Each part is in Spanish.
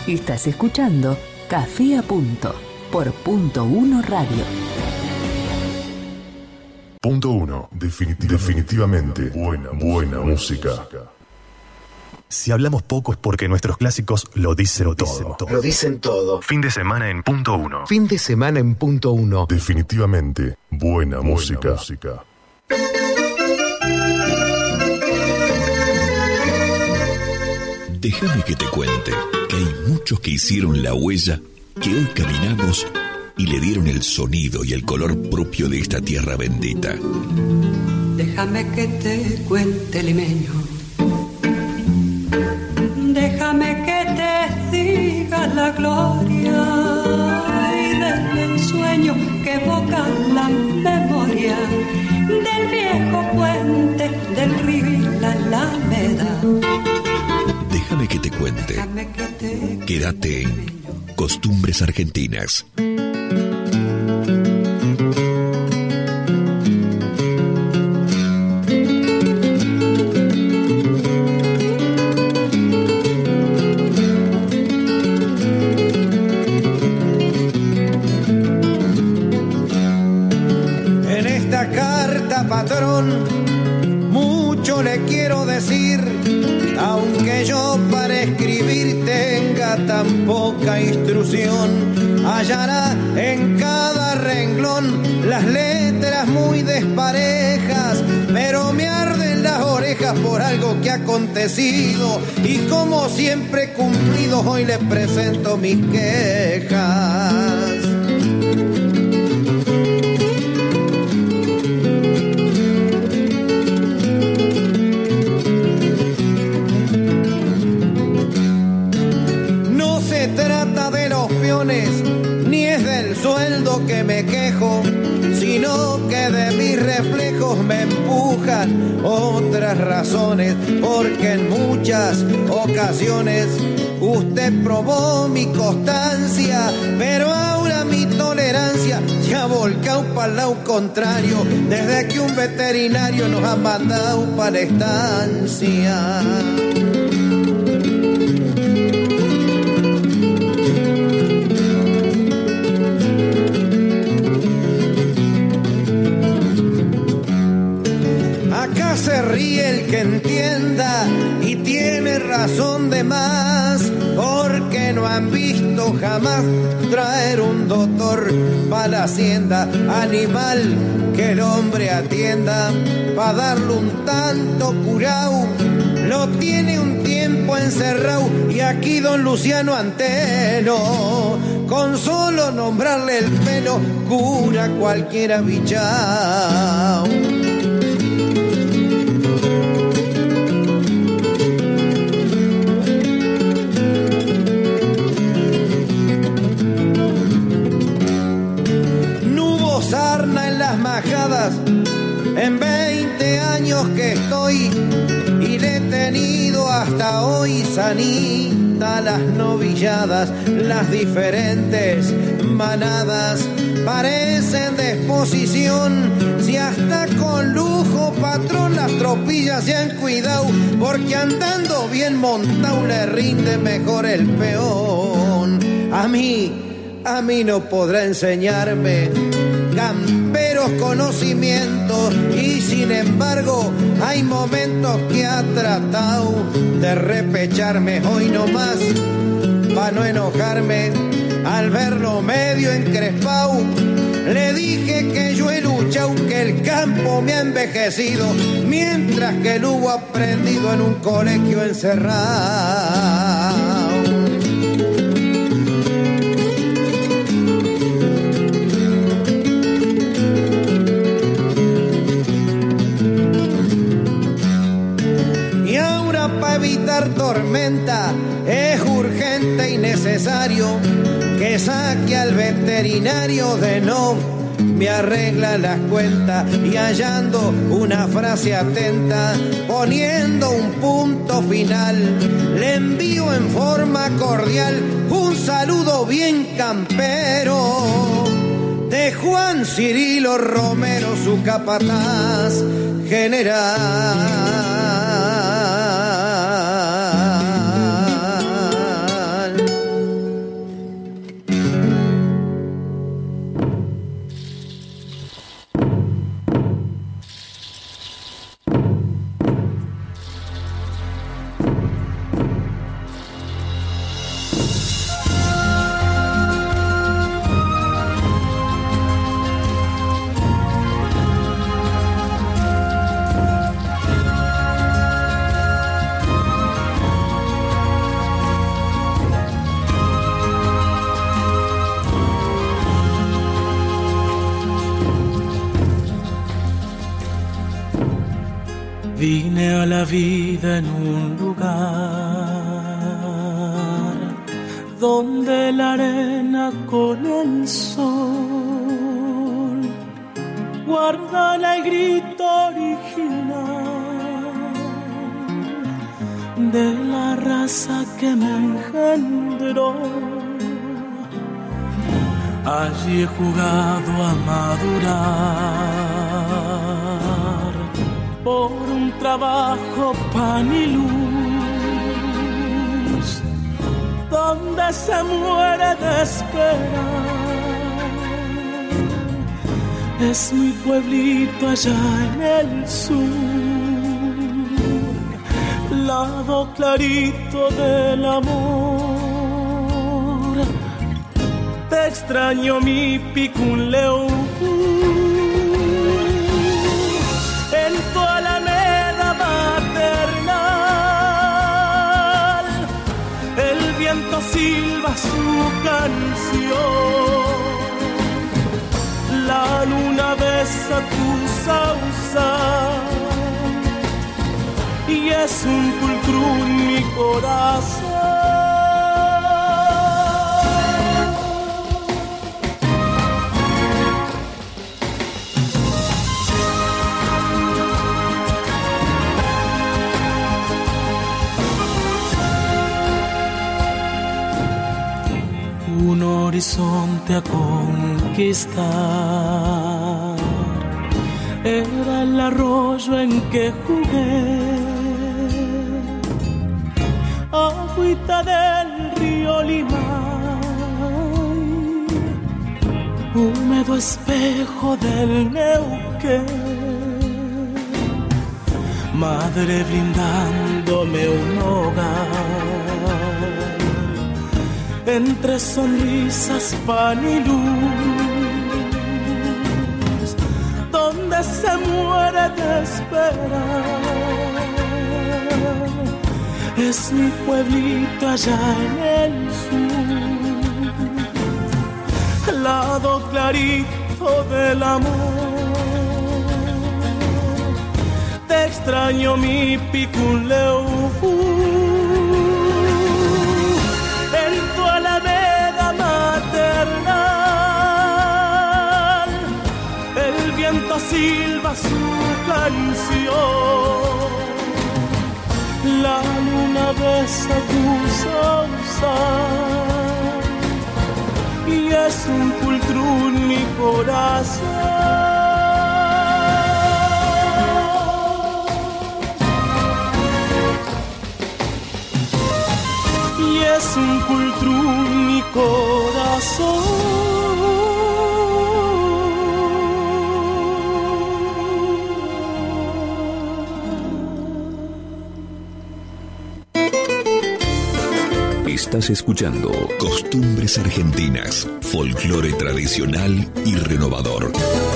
Estás escuchando Café a Punto por Punto Uno Radio. Punto Uno, definitivamente buena música. Si hablamos poco es porque nuestros clásicos lo dicen todo. Lo dicen todo. Fin de semana en Punto Uno. Fin de semana en Punto Uno. Definitivamente buena música. Déjame que te cuente que hay muchos que hicieron la huella, que hoy caminamos y le dieron el sonido y el color propio de esta tierra bendita. Déjame que te cuente, limeño. Déjame que te diga la gloria y del sueño que evoca la memoria del viejo puente, del río y la alameda. Déjame que te cuente. Quédate en Costumbres Argentinas. En esta carta, patrón, mucho le quiero decir, aunque yo para escribir tenga tan poca instrucción. Hallará en cada renglón las letras muy desparejas, pero me arden las orejas por algo que ha acontecido, y como siempre cumplido hoy le presento mis quejas. Ni es del sueldo que me quejo, sino que de mis reflejos me empujan otras razones, porque en muchas ocasiones usted probó mi constancia, pero ahora mi tolerancia se ha volcado para el lado contrario, desde que un veterinario nos ha mandado para la estancia. Se ríe el que entienda y tiene razón de más, porque no han visto jamás traer un doctor para la hacienda, animal que el hombre atienda para darle un tanto curao. Lo tiene un tiempo encerrado y aquí don Luciano Anteno, con solo nombrarle el pelo, cura cualquiera bichao. Sarna en las majadas, en 20 años que estoy, y le he tenido hasta hoy sanita las novilladas. Las diferentes manadas parecen de exposición, si hasta con lujo, patrón, las tropillas se han cuidado, porque andando bien montado le rinde mejor el peón. A mí no podrá enseñarme camperos conocimientos, y sin embargo hay momentos que ha tratado de repecharme. Hoy nomás, pa' no enojarme, al verlo medio encrespado, le dije que yo he luchado, que el campo me ha envejecido, mientras que él hubo aprendido en un colegio encerrado. Tormenta, es urgente y necesario que saque al veterinario, de no me arregla las cuentas, y hallando una frase atenta, poniendo un punto final, le envío en forma cordial un saludo bien campero de Juan Cirilo Romero, su capataz general. Vine a la vida en un lugar donde la arena con el sol guardan el grito original de la raza que me engendró. Allí he jugado a madurar por un trabajo, pan y luz, donde se muere de esperar. Es mi pueblito allá en el sur, lado clarito del amor. Te extraño mi picunleu, en tu alameda maternal. El viento silba su canción, la luna besa tu sausal y es un pulcrú en mi corazón. Un horizonte a conquistar era el arroyo en que jugué, agüita del río Limay, húmedo espejo del Neuquén, madre brindándome un hogar. Entre sonrisas, pan y luz, donde se muere de esperar. Es mi pueblito allá en el sur, lado clarito del amor. Te extraño mi picunleu, alameda maternal. El viento silba su canción, la luna besa tu sausal y es un pulcrú en mi corazón. Es un pulcrú mi corazón. Estás escuchando Costumbres Argentinas, folclore tradicional y renovador.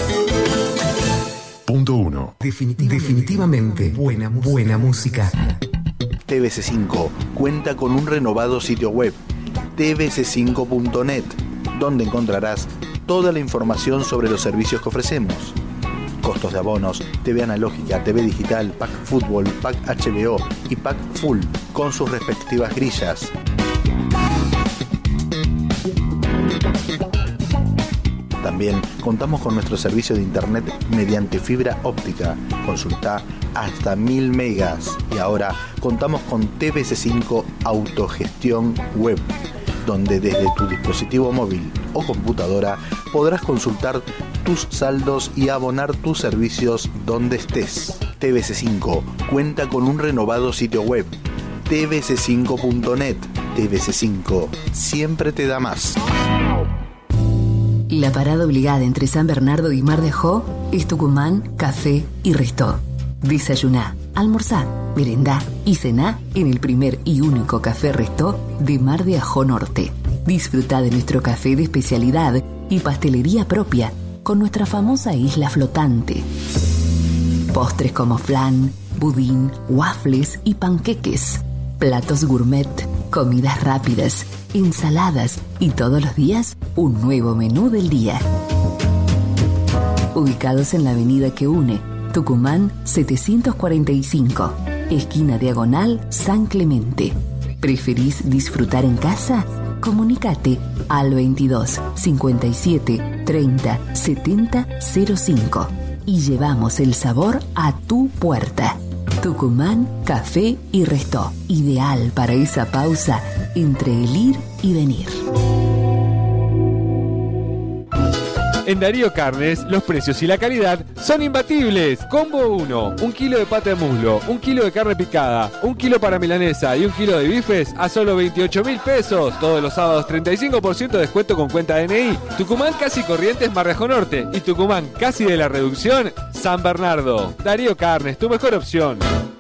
Punto 1. Definitivamente buena música. TVC5 cuenta con un renovado sitio web, tvc5.net, donde encontrarás toda la información sobre los servicios que ofrecemos. Costos de abonos, TV analógica, TV digital, Pack Fútbol, Pack HBO y Pack Full, con sus respectivas grillas. También contamos con nuestro servicio de internet mediante fibra óptica. Consulta hasta 1000 megas. Y ahora contamos con TVC5 Autogestión Web, donde desde tu dispositivo móvil o computadora podrás consultar tus saldos y abonar tus servicios donde estés. TVC5 cuenta con un renovado sitio web, tvc5.net. TVC5 siempre te da más. La parada obligada entre San Bernardo y Mar de Ajó es Tucumán, Café y Restó. Desayuná, almorzá, merendá y cená en el primer y único Café Restó de Mar de Ajó Norte. Disfrutá de nuestro café de especialidad y pastelería propia con nuestra famosa isla flotante. Postres como flan, budín, waffles y panqueques. Platos gourmet, comidas rápidas, ensaladas y todos los días un nuevo menú del día. Ubicados en la avenida que une Tucumán 745, esquina Diagonal San Clemente. ¿Preferís disfrutar en casa? Comunicate al 22 57 30 70 05 y llevamos el sabor a tu puerta. Tucumán Café y Restó, ideal para esa pausa entre el ir y venir. En Darío Carnes, los precios y la calidad son imbatibles. Combo 1, 1 kilo de pata de muslo, 1 kilo de carne picada, 1 kilo para milanesa y 1 kilo de bifes a solo 28.000 pesos. Todos los sábados 35% de descuento con cuenta DNI. Tucumán Casi Corrientes, Marrejo Norte. Y Tucumán Casi de la Reducción, San Bernardo. Darío Carnes, tu mejor opción.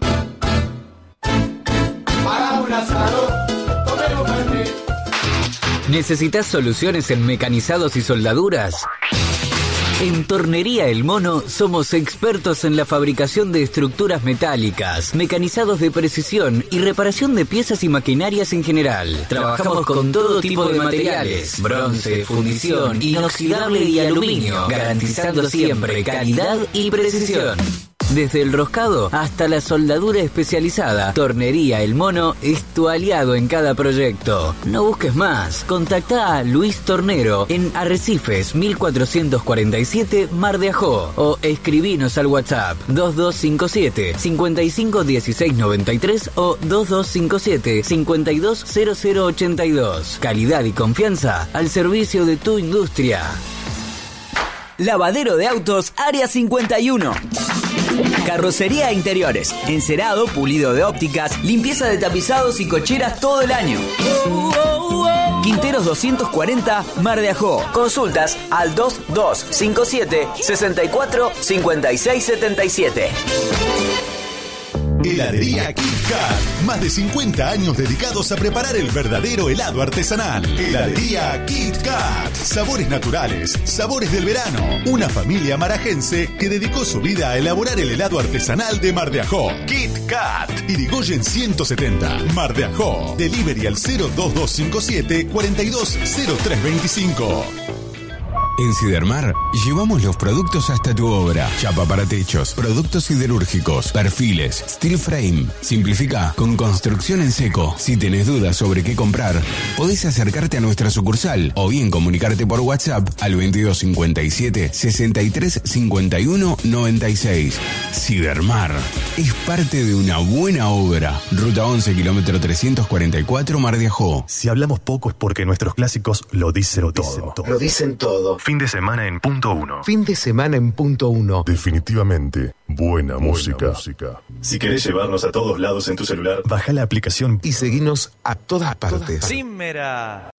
Para un asado, comemos carne. ¿Necesitas soluciones en mecanizados y soldaduras? En Tornería El Mono somos expertos en la fabricación de estructuras metálicas, mecanizados de precisión y reparación de piezas y maquinarias en general. Trabajamos con todo tipo de materiales: bronce, fundición, inoxidable y aluminio, garantizando siempre calidad y precisión. Desde el roscado hasta la soldadura especializada, Tornería El Mono es tu aliado en cada proyecto. No busques más. Contactá a Luis Tornero en Arrecifes 1447 Mar de Ajó o escribinos al WhatsApp 2257 551693 o 2257 520082. Calidad y confianza al servicio de tu industria. Lavadero de autos Área 51. Carrocería e interiores, encerado, pulido de ópticas, limpieza de tapizados y cocheras todo el año. Quinteros 240, Mar de Ajó. Consultas al 2257 64 56 77. Heladería Kit Kat. Más de 50 años dedicados a preparar el verdadero helado artesanal. Heladería Kit Kat. Sabores naturales, sabores del verano. Una familia marajense que dedicó su vida a elaborar el helado artesanal de Mar de Ajó. Kit Kat. Irigoyen 170, Mar de Ajó. Delivery al 02257 420325. En Sidermar llevamos los productos hasta tu obra. Chapa para techos, productos siderúrgicos, perfiles, steel frame. Simplifica con construcción en seco. Si tenés dudas sobre qué comprar, podés acercarte a nuestra sucursal o bien comunicarte por WhatsApp al 2257 63 51 96. Sidermar es parte de una buena obra. Ruta 11, kilómetro 344, Mar de Ajó. Si hablamos poco es porque nuestros clásicos lo dicen todo. Lo dicen todo. Fin de semana en punto 1. Fin de semana en punto 1. Definitivamente, buena música. Si querés llevarnos a todos lados en tu celular, baja la aplicación y seguinos a todas partes. Primera.